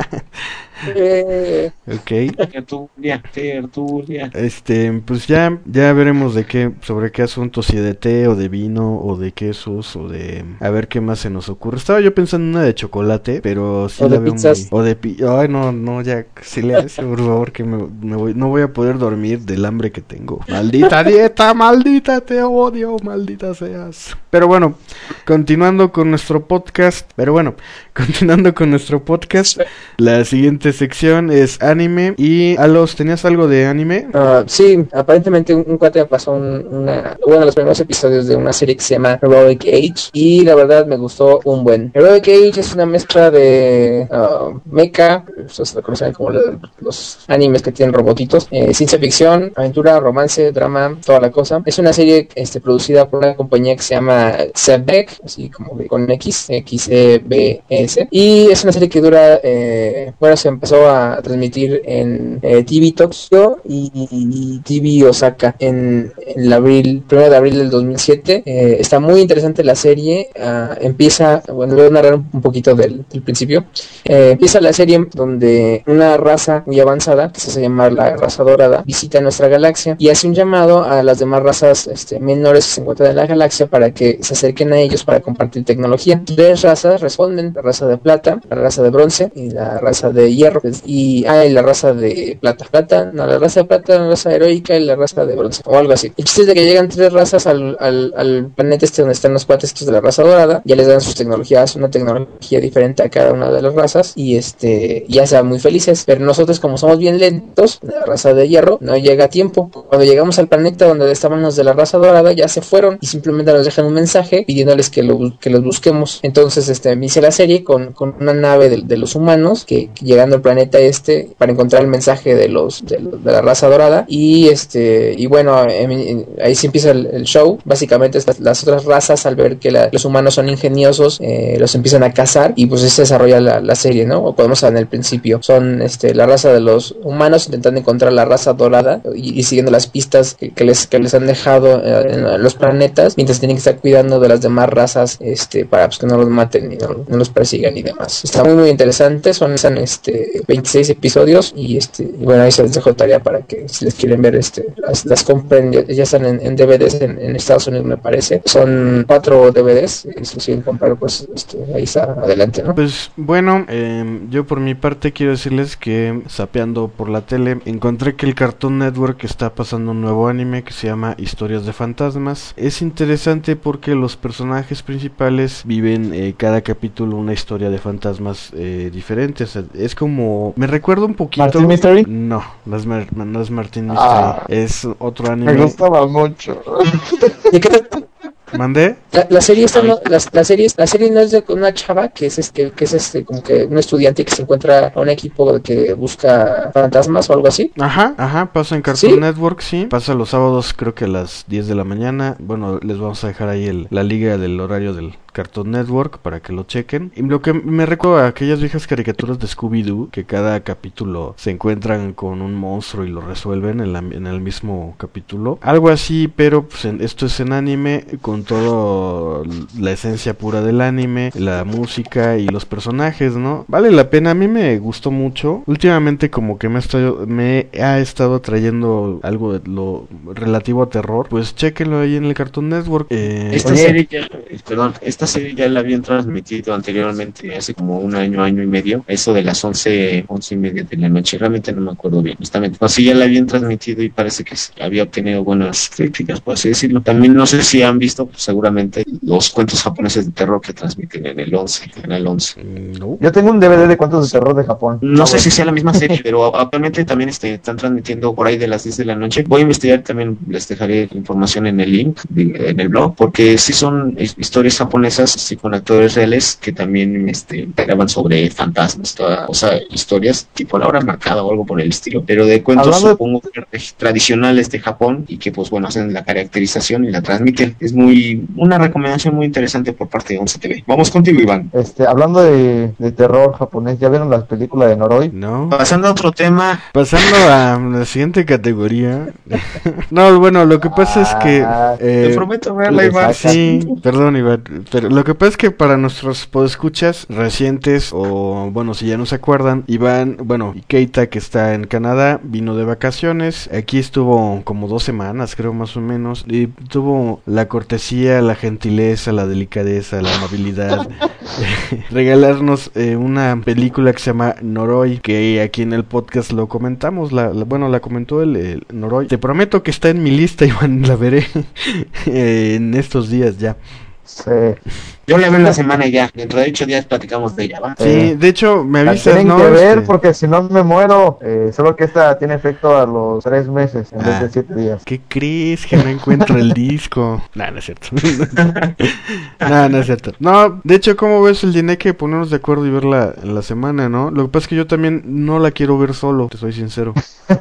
Eh, Ok. Tertulia, tertulia. Este, pues ya, ya veremos de qué, sobre qué asuntos, si de té o de vino o de quesos o de, a ver qué más se nos ocurre. Estaba yo pensando en una de chocolate, pero sí O la de veo pizzas. muy, o de pi, ay no, no, ya, silencio, por favor, que me, me voy, no voy a poder dormir del hambre que tengo. Maldita dieta, maldita, te odio, maldita seas. Pero bueno, continuando con nuestro podcast, pero bueno, continuando con nuestro podcast, la siguiente sección es anime. Y Alos, ¿tenías algo de anime? ah, sí, aparentemente un, un cuate me pasó un- una, uno de los primeros episodios de una serie que se llama Heroic Age y la verdad me gustó un buen. Heroic Age es una mezcla de uh, mecha, eso se lo conocen como lo- los animes que tienen robotitos, eh, ciencia ficción, aventura, romance, drama, toda la cosa. Es una serie este, producida por una compañía que se llama Sebek, así como que con X, X E B S, y es una serie que dura, eh, bueno, se empezó a transmitir en eh, T V Tokyo y, y- y T V Osaka en, en el abril, primero de abril del dos mil siete. Eh, está muy interesante la serie. ah, empieza, bueno, voy a narrar un, un poquito del, del principio. Eh, empieza la serie donde una raza muy avanzada, que se hace llamar la raza dorada, visita nuestra galaxia y hace un llamado a las demás razas este, menores que se encuentran en la galaxia para que se acerquen a ellos para compartir tecnología. Tres razas responden: la raza de plata, la raza de bronce y la raza de hierro. Y, ah, y la raza de plata. Plata, no, la raza de plata, la raza heroica y la raza de bronce, o algo así. El chiste es de que llegan tres razas al, al, al planeta este donde están los cuates estos de la raza dorada, ya les dan sus tecnologías, una tecnología diferente a cada una de las razas, y este, ya sean muy felices. Pero nosotros, como somos bien lentos, la raza de hierro no llega a tiempo. Cuando llegamos al planeta donde estaban los de la raza dorada, ya se fueron y simplemente nos dejan un mensaje pidiéndoles que, lo, que los busquemos. Entonces, este, inicia la serie con, con una nave de, de los humanos que, que llegando al planeta este para encontrar el mensaje de los de, de la raza dorada, y este y bueno, en, en, ahí sí empieza el, el show. Básicamente estas, las otras razas, al ver que la, los humanos son ingeniosos, eh, los empiezan a cazar y pues se desarrolla la, la serie, ¿no? O podemos en el principio son este la raza de los humanos intentando encontrar la raza dorada y, y siguiendo las pistas que, que les que les han dejado eh, en los planetas, mientras tienen que estar cuidando de las demás razas este para pues, que no los maten y no, no los persigan y demás. Está muy muy interesante. Son, son este veintiséis episodios y este y bueno, ahí se les dejo tarea para que si les quieren ver este las, las compren. Ya, ya están en, en D V Ds en, en Estados Unidos, me parece. Son cuatro D V Ds y si los quieren comprar pues este, ahí está, adelante, ¿no? Pues bueno, eh, yo por mi parte quiero decirles que zapeando por la tele encontré que el Cartoon Network está pasando un nuevo anime que se llama Historias de Fantasmas. Es interesante porque los personajes principales viven eh, cada capítulo una historia de fantasmas eh, diferente. O sea, es como... me recuerda un poquito... ¿Martin Mystery? No, no es, Mar- no es Martin Mystery. Ah. Es otro anime. Me gustaba mucho. ¿De qué trata? ¿Mandé? La, la serie esta no, la, la serie la serie no es de una chava que es este que es este como que un estudiante que se encuentra a un equipo que busca fantasmas o algo así. Ajá, ajá, pasa en Cartoon ¿Sí? Network, sí. Pasa los sábados, creo que a las diez de la mañana. Bueno, les vamos a dejar ahí el, la liga del horario del Cartoon Network para que lo chequen. Y lo que me recuerda a aquellas viejas caricaturas de Scooby-Doo, que cada capítulo se encuentran con un monstruo y lo resuelven en, la, en el mismo capítulo. Algo así, pero pues, en, esto es en anime, con todo la esencia pura del anime, la música y los personajes, ¿no? Vale la pena, a mí me gustó mucho. Últimamente como que me, estoy, me ha estado trayendo algo de lo relativo a terror. Pues chéquenlo ahí en el Cartoon Network. Eh, Esta Oye. serie ya, perdón, esta esta serie ya la habían transmitido anteriormente, hace como un año, año y medio, eso de las once, once y media de la noche, realmente no me acuerdo bien, justamente. Así ya la habían transmitido y parece que había obtenido buenas críticas, por así decirlo. También no sé si han visto, pues, seguramente, los cuentos japoneses de terror que transmiten en el once, en el once. No. Yo tengo un D V D de cuentos de terror de Japón. No sé si sea la misma serie, pero actualmente también este, están transmitiendo por ahí de las diez de la noche. Voy a investigar, también les dejaré información en el link, en el blog, porque sí son historias japonesas, sí, con actores reales que también este, graban sobre fantasmas, toda, o sea, historias tipo la hora marcada o algo por el estilo, pero de cuentos Hablando de... supongo tradicionales de Japón y que pues bueno, hacen la caracterización y la transmiten. Es muy una recomendación muy interesante por parte de once T V. Vamos contigo, Iván. Este, hablando de, de terror japonés, ¿ya vieron las películas de Noroi? No. Pasando a otro tema. Pasando a la siguiente categoría. No, bueno, lo que pasa es que... Eh, Te prometo verla, Iván. Sí, perdón, Iván. Pero lo que pasa es que para nuestros podescuchas recientes, o bueno, si ya no se acuerdan, Iván, bueno, Keita, que está en Canadá, vino de vacaciones. Aquí estuvo como dos semanas, creo, más o menos. Y tuvo la cortesía, la gentileza, la delicadeza, la amabilidad regalarnos eh, una película que se llama Noroi, que aquí en el podcast lo comentamos, la, la bueno, la comentó el, el Noroi. Te prometo que está en mi lista, Iván, la veré eh, en estos días ya. Sí. Yo la veo en la semana y ya, dentro de ocho días platicamos de ella, ¿va? Sí, eh, de hecho, me avisas, tienen ¿no? que ver Este... porque si no me muero. Eh, solo que esta tiene efecto a los tres meses en ah, vez de siete días. ¿Qué crees? Que no encuentro el disco. Nah, no es cierto. Nah, no es cierto. No, de hecho, ¿cómo ves el dinero que ponernos de acuerdo y verla en la semana, no? Lo que pasa es que yo también no la quiero ver solo, te soy sincero.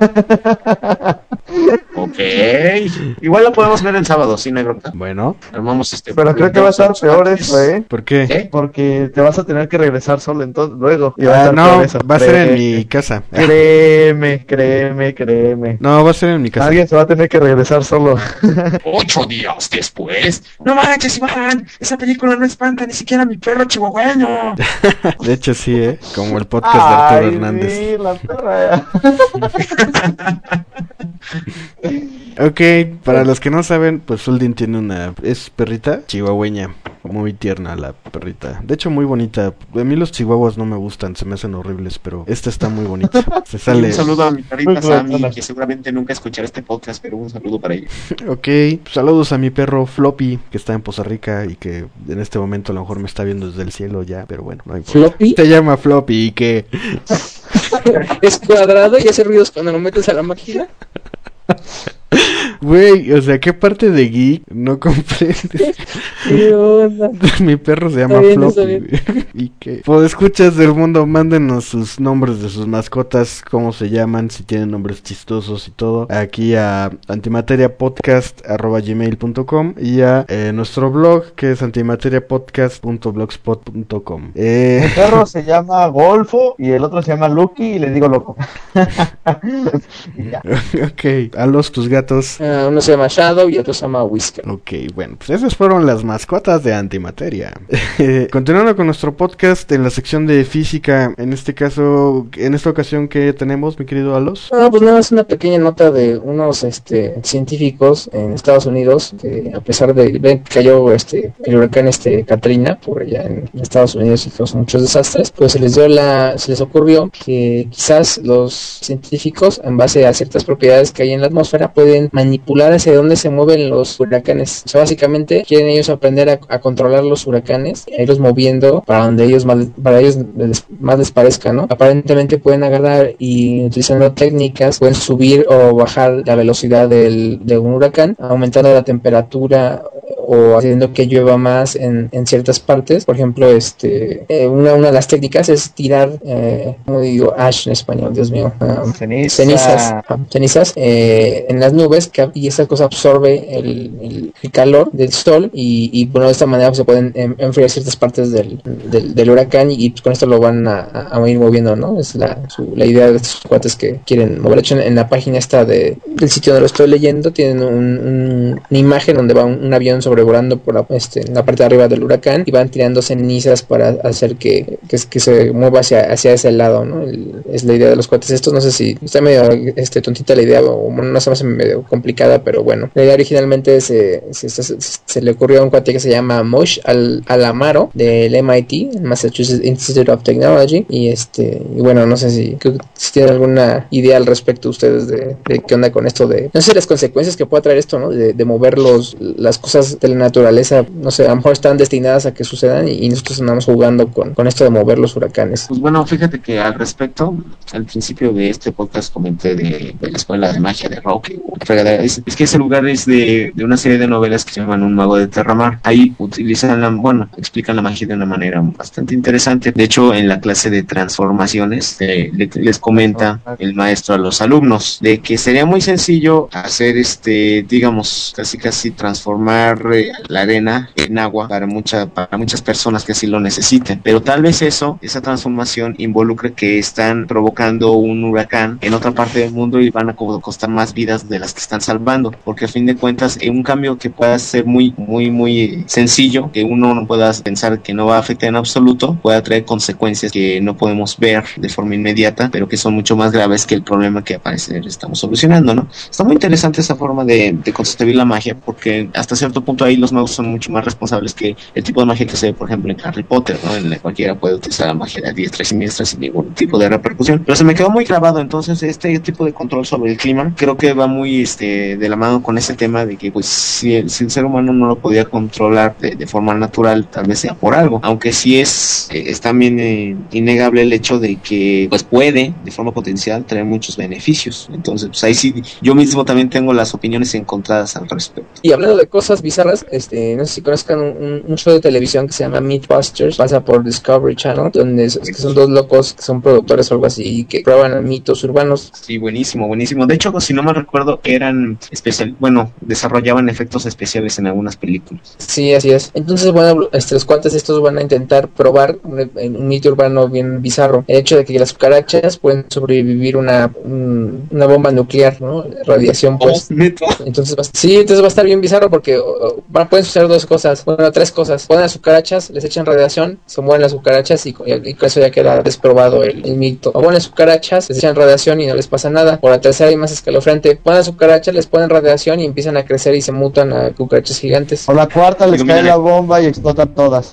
Ok. Igual la podemos ver el sábado, sí, no hay bronca. Bueno. Armamos este. Pero creo que va a estar peor eso, ¿eh? ¿Por qué? ¿Qué? Porque te vas a tener que regresar solo entonces luego. Y va ah, a estar no, peor eso. Va a ser en mi casa. Créeme, créeme, créeme. No, va a ser en mi casa. Alguien se va a tener que regresar solo. Ocho días después. No manches, Iván. Esa película no espanta ni siquiera a mi perro chihuahueño. De hecho, sí, ¿eh? Como el podcast de Arturo Ay, Hernández. Sí, la perra. Ok, para los que no saben, pues Uldin tiene una... Es perrita chihuahueña. Muy tierna la perrita. De hecho, muy bonita. A mí los chihuahuas no me gustan, se me hacen horribles, pero esta está muy bonita. Se sale... Un saludo a mi perrita Sammy, que seguramente nunca escuchará este podcast, pero un saludo para ella. Ok, saludos a mi perro Floppy, que está en Poza Rica y que en este momento a lo mejor me está viendo desde el cielo ya, pero bueno, no importa. ¿Floppy? Se llama Floppy y que... ¿Es cuadrado y hace ruidos cuando lo metes a la máquina? Güey, o sea, ¿qué parte de geek no comprendes? ¿Qué onda? Mi perro se llama bien, Floppy. ¿Y qué? Pues escuchas del mundo, mándenos sus nombres de sus mascotas, cómo se llaman, si tienen nombres chistosos y todo, aquí a antimateriapodcast arroba gmail punto com y a eh, nuestro blog, que es antimateriapodcast punto blogspot punto com. Eh... Mi perro se llama Golfo y el otro se llama Lucky y le digo loco. Ok, a los tus gatos. Uh, uno se llama Shadow y otro se llama Whisker. Ok, bueno, pues esas fueron las mascotas de Antimateria. Continuando con nuestro podcast en la sección de física, en este caso, en esta ocasión, ¿qué tenemos, mi querido Alos? No, pues nada, es una pequeña nota de unos este, científicos en Estados Unidos que, a pesar de ver que cayó este, el huracán este, Katrina por allá en, en Estados Unidos y causó muchos desastres, pues se les dio la, se les ocurrió que quizás los científicos, en base a ciertas propiedades que hay en la atmósfera, pueden manipular hacia dónde se mueven los huracanes. O sea, básicamente quieren ellos aprender a, a controlar los huracanes, a irlos moviendo para donde ellos más, para ellos les, más les parezca, ¿no? Aparentemente pueden agarrar y utilizando técnicas pueden subir o bajar la velocidad del, de un huracán, aumentando la temperatura o haciendo que llueva más en, en ciertas partes. Por ejemplo, este eh, una, una de las técnicas es tirar, eh, ¿cómo digo? Ash en español, Dios mío. Um, Ceniza. Cenizas. Cenizas eh, en las nubes que, y esa cosa absorbe el, el, el calor del sol y, y bueno, de esta manera pues, se pueden en, enfriar ciertas partes del, del, del huracán y, y pues, con esto lo van a, a, a ir moviendo, ¿no? Es la, su, la idea de estos cuates que quieren mover. De hecho, en, en la página esta de, del sitio donde lo estoy leyendo tienen un, un, una imagen donde va un, un avión sobre sobrevolando por la, este, en la parte de arriba del huracán y van tirando cenizas para hacer que, que, que se mueva hacia, hacia ese lado, ¿no? El, es la idea de los cuates estos. No sé si está medio este, tontita la idea o no se me hace medio complicada, pero bueno, la idea originalmente se, se, se, se le ocurrió a un cuate que se llama Mosh Al, Alamaro del M I T, Massachusetts Institute of Technology, y este y bueno, no sé si, si tienen alguna idea al respecto ustedes de, de qué onda con esto de, no sé, las consecuencias que pueda traer esto, ¿no? De, de mover los, las cosas de la naturaleza, no sé, a lo mejor están destinadas a que sucedan y, y nosotros andamos jugando con, con esto de mover los huracanes. Pues bueno, fíjate que al respecto, al principio de este podcast comenté de, de la escuela de magia de Rock. Es, es que ese lugar es de, de una serie de novelas que se llaman Un mago de Terramar. Ahí utilizan, la, bueno, explican la magia de una manera bastante interesante. De hecho, en la clase de transformaciones eh, le, les comenta el maestro a los alumnos de que sería muy sencillo hacer este, digamos, casi casi transformar eh, la arena en agua para, mucha, para muchas personas que así lo necesiten. Pero tal vez eso, esa transformación involucre que están provocando un huracán en otra parte del mundo y van a costar más vidas de las que están salvando, porque a fin de cuentas eh, un cambio que pueda ser muy muy muy sencillo, que uno no pueda pensar que no va a afectar en absoluto, pueda traer consecuencias que no podemos ver de forma inmediata, pero que son mucho más graves que el problema que aparece estamos solucionando, ¿no? Está muy interesante esa forma de, de concebir la magia, porque hasta cierto punto ahí los magos son mucho más responsables que el tipo de magia que se ve, por ejemplo, en Harry Potter, ¿no? En la cualquiera puede utilizar la magia de diestra y siniestra sin ningún tipo de repercusión, pero se me quedó muy grabado. Entonces este tipo de control sobre el clima creo que va muy este de la mano con ese tema de que pues si el, si el ser humano no lo podía controlar de, de forma natural, tal vez sea por algo, aunque sí es eh, es también eh, innegable el hecho de que pues puede de forma potencial traer muchos beneficios. Entonces pues ahí sí yo mismo también tengo las opiniones encontradas al respecto. Y hablando de cosas bizarras, este no sé si conozcan un, un show de televisión que se llama Mythbusters, pasa por Discovery Channel, donde es, que son dos locos que son productores o algo así y que prueban mitos urbanos. Sí, buenísimo, buenísimo. De hecho, si no me recuerdo, eran especial, bueno, desarrollaban efectos especiales en algunas películas. Sí, así es. Entonces, bueno, este, los cuates estos van a intentar probar un, un mito urbano bien bizarro, el hecho de que las cucarachas pueden sobrevivir una un, una bomba nuclear, ¿no? Radiación, pues. Oh, ¿neto? Entonces, va, sí, entonces va a estar bien bizarro porque o, o, pueden suceder dos cosas, bueno, tres cosas. Ponen las cucarachas, les echan radiación, se mueren las cucarachas y, y, y con eso ya queda desprobado el, el mito. O ponen las cucarachas, les echan radiación y no les pasa nada. Por la tercera y más escalofriante, ponen las cucarachas, les ponen radiación y empiezan a crecer y se mutan a cucarachas gigantes. O la cuarta, les cae la bomba y explotan todas.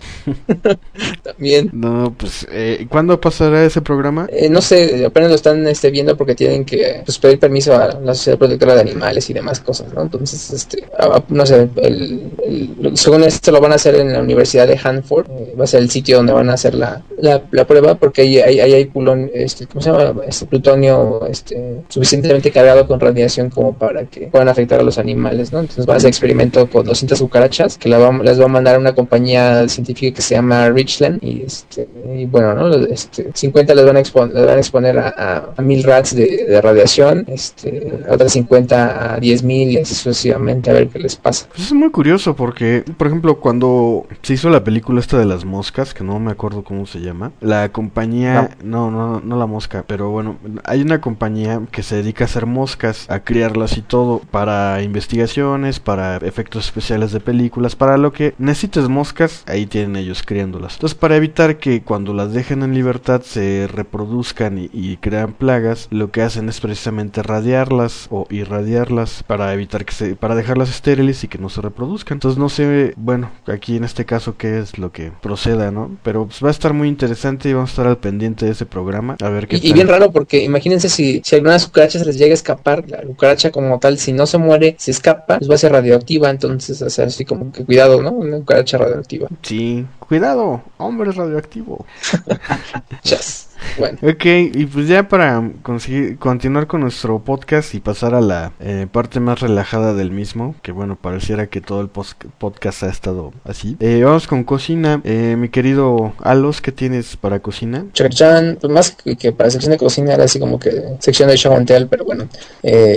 También. No, pues, eh, ¿cuándo pasará ese programa? Eh, no sé, apenas lo están este, viendo porque tienen que pues, pedir permiso a la Sociedad Protectora de Animales y demás cosas, ¿no? Entonces, este, a, a, no sé, el, el, según esto lo van a hacer en la Universidad de Hanford, eh, va a ser el sitio donde van a hacer la, la, la prueba porque ahí hay, hay, hay pulón, este, ¿cómo se llama? Este plutonio este, suficientemente cargado con radiación como para que puedan afectar a los animales, ¿no? Entonces va a hacer experimento con doscientas cucarachas que la va, les va a mandar a una compañía científica que se llama Richland y, este, y bueno, ¿no? Este, cincuenta les van a, exponer, les van a exponer a, a, a mil rats de, de radiación, este, a otras cincuenta a diez mil y así sucesivamente a ver qué les pasa. Pues es muy curioso porque, por ejemplo, cuando se hizo la película esta de las moscas, que no me acuerdo cómo se llama, la compañía, no, no, no, no la mosca, pero bueno, hay una compañía que se dedica a hacer moscas, a criarlas y todo, para investigaciones, para efectos especiales de películas, para lo que necesites moscas, ahí tienen ellos criándolas. Entonces, para evitar que cuando las dejen en libertad se reproduzcan y, y crean plagas, lo que hacen es precisamente radiarlas o irradiarlas para evitar que se, para dejarlas estériles y que no se reproduzcan. Entonces no sé, bueno, aquí en este caso qué es lo que proceda, ¿no? Pero pues va a estar muy interesante y vamos a estar al pendiente de ese programa, a ver qué y, tal. Y bien raro porque imagínense si, si alguna cucaracha se les llega a escapar, la cucaracha como tal, si no se muere, se escapa, pues va a ser radioactiva, entonces, o sea, así como que cuidado, ¿no? Una cucaracha radioactiva. Sí, cuidado, hombre radioactivo. Yes. Bueno. Ok, y pues ya para conseguir, continuar con nuestro podcast y pasar a la eh, parte más relajada del mismo, que bueno, pareciera que todo el post- podcast ha estado así. Eh, vamos con cocina. Eh, mi querido Alos, ¿qué tienes para cocina? Chachan, pues más que, que para sección de cocina era así como que sección de show and tell, pero bueno. Eh...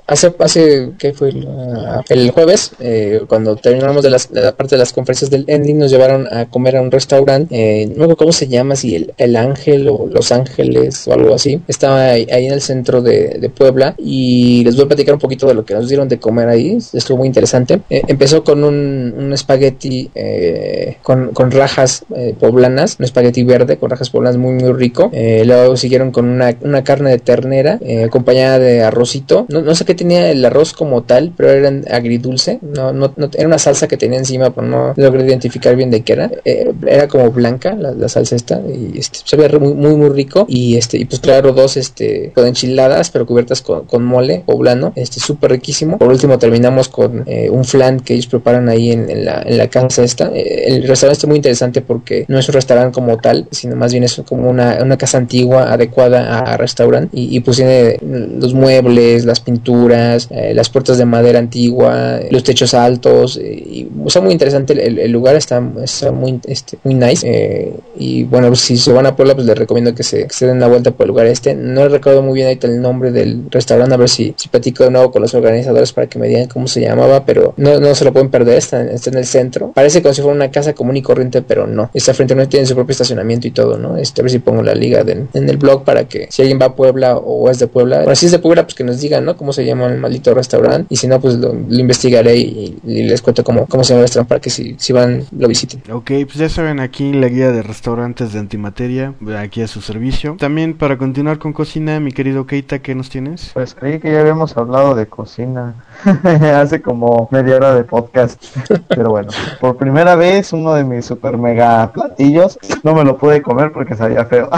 hace, hace ¿qué fue? Uh, el jueves, eh, cuando terminamos de, las, de la parte de las conferencias del Ending, nos llevaron a comer a un restaurante, eh, no me acuerdo cómo se llama, si el, el Ángel o Los Ángeles o algo así. Estaba ahí, ahí en el centro de, de Puebla, y les voy a platicar un poquito de lo que nos dieron de comer ahí. Estuvo muy interesante. Eh, empezó con un, un espagueti eh, con, con rajas eh, poblanas, un espagueti verde con rajas poblanas muy muy rico. Eh, luego siguieron con una, una carne de ternera eh, acompañada de arrocito. No, no sé qué tenía el arroz como tal, pero era agridulce. No, no, no, era una salsa que tenía encima, pero no logré identificar bien de qué era. Eh, era como blanca la, la salsa esta, y este, se ve muy muy muy rico. Y este y pues claro, dos este con enchiladas, pero cubiertas con, con mole poblano, este súper riquísimo. Por último terminamos con eh, un flan que ellos preparan ahí en, en, la, en la casa esta. Eh, el restaurante está muy interesante porque no es un restaurante como tal, sino más bien es como una, una casa antigua adecuada a, a restaurante, y, y pues tiene los muebles, las pinturas, eh, las puertas de madera antigua, los techos altos, eh, y o sea, muy interesante el, el lugar. Está, está muy este, muy nice, eh, y bueno, pues, si se van a Puebla, pues les recomiendo que se, que se den la vuelta por el lugar este. No recuerdo muy bien ahorita el nombre del restaurante, a ver si, si platico de nuevo con los organizadores para que me digan cómo se llamaba, pero no, no se lo pueden perder. Está, está en el centro, parece como si fuera una casa común y corriente, pero no, está frente, no tiene su propio estacionamiento y todo, ¿no? Este, a ver si pongo la liga de, en el blog para que si alguien va a Puebla o es de Puebla, bueno, si es de Puebla, pues que nos digan, ¿no? Cómo se llama el maldito restaurante, y si no, pues lo, lo investigaré y, y les cuento cómo, cómo se llama el restaurante para que si, si van, lo visiten. Ok, pues ya saben, aquí la guía de restaurantes de Antimateria, aquí a su servicio. También para continuar con cocina, mi querido Keita, ¿qué nos tienes? Pues creí que ya habíamos hablado de cocina hace como media hora de podcast, pero bueno, por primera vez uno de mis super mega platillos no me lo pude comer porque sabía feo.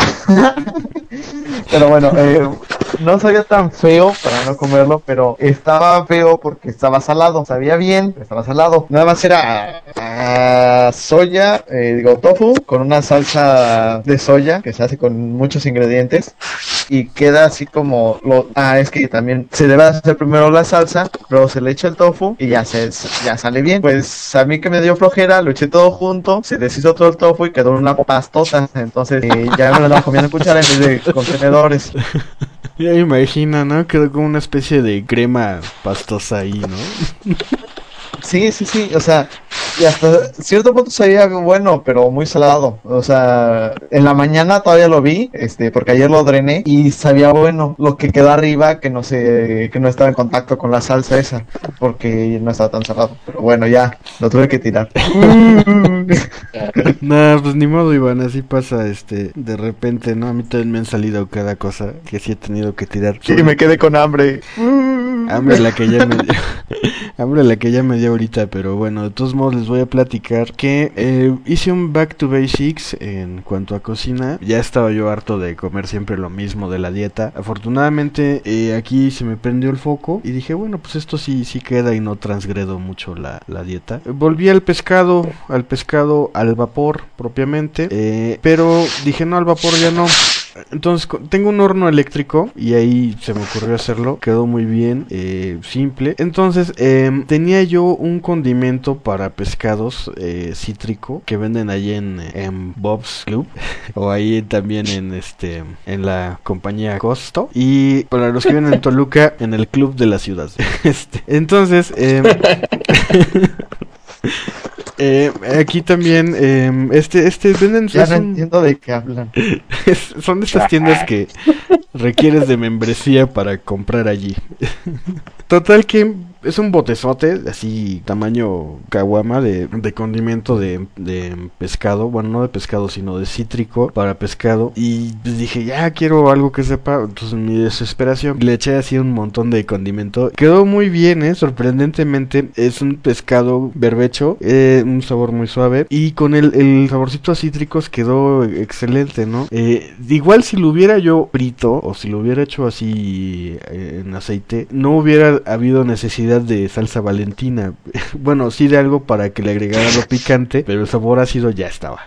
Pero bueno, eh, no sabía tan feo para no comerlo, pero estaba feo porque estaba salado. Sabía bien, pero estaba salado. Nada más era uh, soya, eh, digo tofu, con una salsa de soya que se hace con muchos ingredientes y queda así como lo, ah es que también se debe hacer primero la salsa, luego se le echa el tofu y ya se ya sale bien. Pues a mí que me dio flojera, lo eché todo junto, se deshizo todo el tofu y quedó una pastota. Entonces eh, ya me lo andaba comiendo en cuchara en vez de contenedores. Ya me imagino, ¿no? Quedó como una especie de crema pastosa ahí, ¿no? Sí, sí, sí, o sea, y hasta cierto punto sabía bueno, pero muy salado. O sea, en la mañana todavía lo vi, este, porque ayer lo drené y sabía bueno. Lo que quedó arriba, que no sé, que no estaba en contacto con la salsa esa, porque no estaba tan salado. Pero bueno, ya, lo tuve que tirar. Nah, pues ni modo, Iván, así pasa, este, de repente, ¿no? A mí también me han salido cada cosa que sí he tenido que tirar. Sí, me quedé con hambre. Hambre la que ya me dio. Hambre la que ya me dio ahorita, pero bueno, de todos modos les voy a platicar que eh, hice un back to basics en cuanto a cocina. Ya estaba yo harto de comer siempre lo mismo de la dieta. Afortunadamente eh, aquí se me prendió el foco y dije, bueno, pues esto sí sí queda y no transgredo mucho la, la dieta. Volví al pescado, al pescado al vapor propiamente, eh, pero dije, no, al vapor ya no. Entonces tengo un horno eléctrico y ahí se me ocurrió hacerlo, quedó muy bien, eh, simple. Entonces eh, tenía yo un condimento para pescados eh, cítrico que venden ahí en, en Bob's Club o ahí también en este en la compañía Costo, y para los que viven en Toluca en el Club de la Ciudad. este, entonces eh, Eh, aquí también, eh, este, este, venden... Ya no un, entiendo de qué hablan. es, son de estas tiendas que requieres de membresía para comprar allí. Total que es un botezote, así, tamaño caguama de, de condimento de, de pescado. Bueno, no de pescado, sino de cítrico para pescado. Y pues dije, ya quiero algo que sepa. Entonces en mi desesperación le eché así un montón de condimento. Quedó muy bien, eh, sorprendentemente. Es un pescado berbecho, eh, un sabor muy suave. Y con el, el saborcito a cítricos quedó excelente, ¿no? Eh, igual si lo hubiera yo frito, o si lo hubiera hecho así eh, en aceite, no hubiera habido necesidad calidad de salsa Valentina. Bueno, sí de algo para que le agregara lo picante, pero el sabor ácido ya estaba.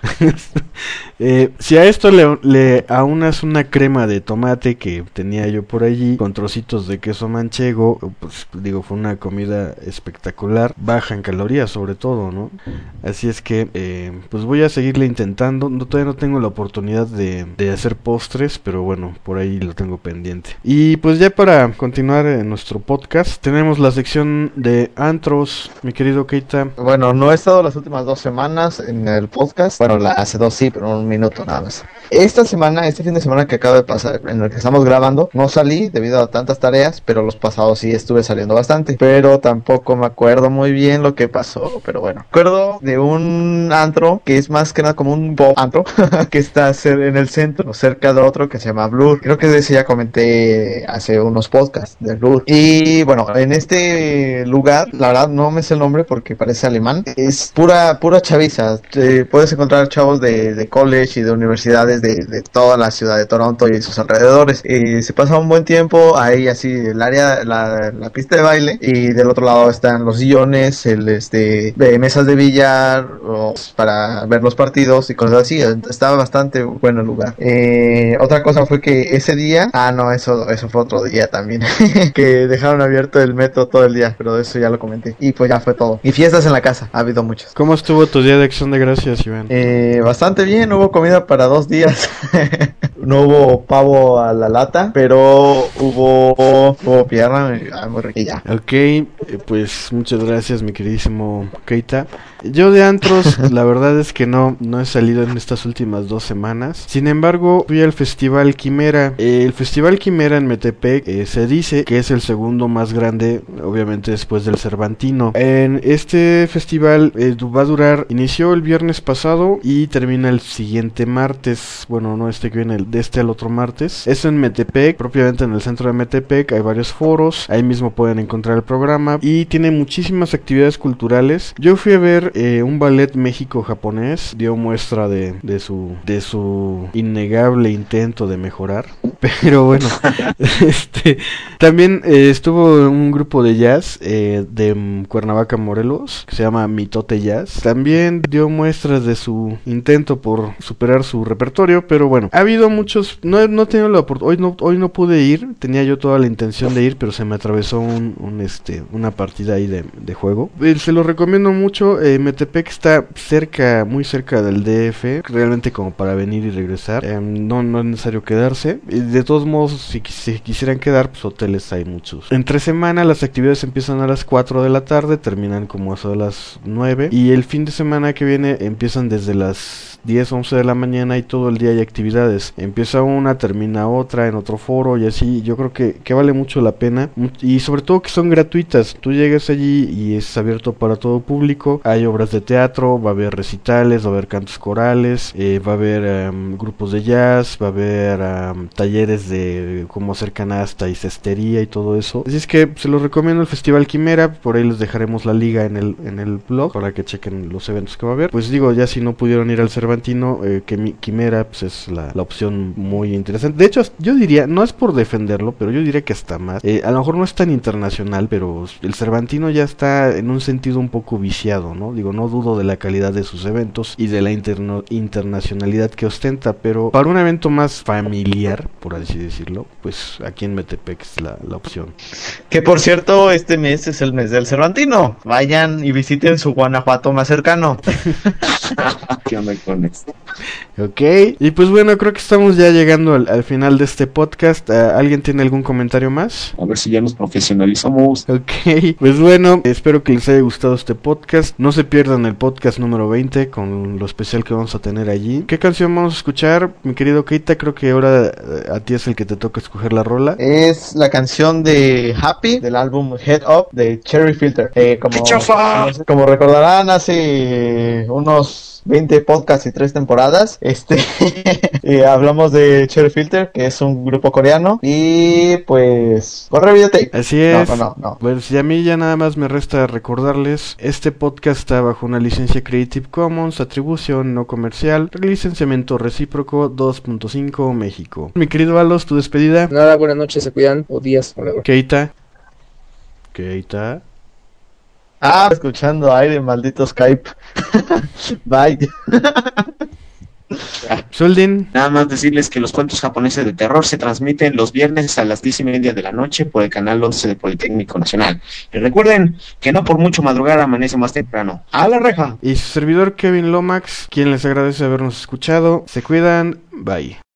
eh, si a esto le, le aunas una crema de tomate que tenía yo por allí, con trocitos de queso manchego, pues digo, fue una comida espectacular, baja en calorías sobre todo, ¿no? Así es que, eh, pues voy a seguirle intentando. No, todavía no tengo la oportunidad de, de hacer postres, pero bueno, por ahí lo tengo pendiente. Y pues ya para continuar en nuestro podcast, tenemos la sección de antros, mi querido Keita. Bueno, no he estado las últimas dos semanas en el podcast. Bueno, la, hace dos sí, pero un minuto nada más. Esta semana, este fin de semana que acaba de pasar, en el que estamos grabando, no salí debido a tantas tareas, pero los pasados sí estuve saliendo bastante. Pero tampoco me acuerdo muy bien lo que pasó, pero bueno. Me acuerdo de un antro que es más que nada como un pop antro, que está en el centro, cerca de otro que se llama Blur. Creo que de ese ya comenté hace unos podcasts de Blur. Y bueno, en este lugar, la verdad no me sé el nombre porque parece alemán, es pura pura chaviza. Eh, puedes encontrar chavos de, de college y de universidades de, de toda la ciudad de Toronto y sus alrededores. Eh, se pasa un buen tiempo ahí, así el área, la, la pista de baile, y del otro lado están los sillones, el este de mesas de billar o, para ver los partidos y cosas así. Estaba bastante bueno el lugar. Eh, otra cosa fue que ese día, ah no, eso eso fue otro día también, que dejaron abierto el metro todo el día, pero eso ya lo comenté. Y pues ya fue todo. Y fiestas en la casa, ha habido muchas. ¿Cómo estuvo tu día de acción de gracias, Iván? Eh, bastante bien, hubo comida para dos días. No hubo pavo a la lata, pero hubo, hubo pierna muy riquilla. Ok, eh, pues muchas gracias, mi queridísimo Keita. Yo de antros, la verdad es que no, no he salido en estas últimas dos semanas. Sin embargo, fui al Festival Quimera. Eh, el Festival Quimera en Metepec eh, se dice que es el segundo más grande, obviamente después del Cervantino. En este festival eh, va a durar, inició el viernes pasado y termina el siguiente martes. Bueno, no este que viene, el, de este al otro martes. Es en Metepec, propiamente en el centro de Metepec. Hay varios foros, ahí mismo pueden encontrar el programa y tiene muchísimas actividades culturales. Yo fui a ver Eh, un ballet México-japonés, dio muestra de, de su de su innegable intento de mejorar, pero bueno, este también eh, estuvo un grupo de jazz eh, de um, Cuernavaca, Morelos, que se llama Mitote Jazz. También dio muestras de su intento por superar su repertorio, pero bueno, ha habido muchos, no, no he tenido la oportunidad, hoy no, hoy no pude ir, tenía yo toda la intención de ir, pero se me atravesó un, un este una partida ahí de, de juego. Eh, se lo recomiendo mucho. eh, Metepec está cerca, muy cerca del D F, realmente como para venir y regresar. Eh, no, no es necesario quedarse. Y de todos modos, si, si quisieran quedar, pues hoteles hay muchos. Entre semana las actividades empiezan a las cuatro de la tarde, terminan como a las nueve. Y el fin de semana que viene empiezan desde las diez, once de la mañana y todo el día hay actividades. Empieza una, termina otra en otro foro y así. Yo creo que, que vale mucho la pena. Y sobre todo que son gratuitas. Tú llegas allí y es abierto para todo público. Hay obras de teatro, va a haber recitales, va a haber cantos corales, eh, va a haber um, grupos de jazz, va a haber um, talleres de cómo hacer canasta y cestería y todo eso. Así es que se los recomiendo el Festival Quimera. Por ahí les dejaremos la liga en el, en el blog para que chequen los eventos que va a haber. Pues digo, ya si no pudieron ir al Cervantino, eh, que mi, Quimera pues es la, la opción muy interesante. De hecho, yo diría, no es por defenderlo, pero yo diría que hasta más. Eh, a lo mejor no es tan internacional, pero el Cervantino ya está en un sentido un poco viciado, ¿no? Digo, no dudo de la calidad de sus eventos y de la interno, internacionalidad que ostenta, pero para un evento más familiar, por así decirlo, pues aquí en Metepec es la, la opción. Que por cierto, este mes es el mes del Cervantino. Vayan y visiten su Guanajuato más cercano. ¿Qué onda con esto? Ok, y pues bueno, creo que estamos ya llegando al, al final de este podcast. Uh, ¿Alguien tiene algún comentario más? A ver si ya nos profesionalizamos. Ok, pues bueno, espero que les haya gustado este podcast. No se pierdan el podcast número veinte con lo especial que vamos a tener allí. ¿Qué canción vamos a escuchar, mi querido Keita? Creo que ahora uh, a ti es el que te toca escoger la rola. Es la canción de Happy del álbum Head Up de Cherry Filter. Eh, como, como, como recordarán, hace unos veinte podcasts y tres temporadas este eh, hablamos de Cherry Filter, que es un grupo coreano, y pues corre videotape. Así es. No, no, no, no. Pues y a mí ya nada más me resta recordarles, este podcast está bajo una licencia Creative Commons, atribución no comercial, licenciamiento recíproco dos punto cinco México. Mi querido Alos, tu despedida. Nada, buenas noches, se cuidan, o días, whatever. Keita. Keita. Ah, escuchando aire, maldito Skype. Bye. Suldin. Nada más decirles que los cuentos japoneses de terror se transmiten los viernes a las diez y media de la noche por el canal once de Politécnico Nacional. Y recuerden que no por mucho madrugar amanece más temprano. ¡A la reja! Y su servidor Kevin Lomax, quien les agradece habernos escuchado. Se cuidan. Bye.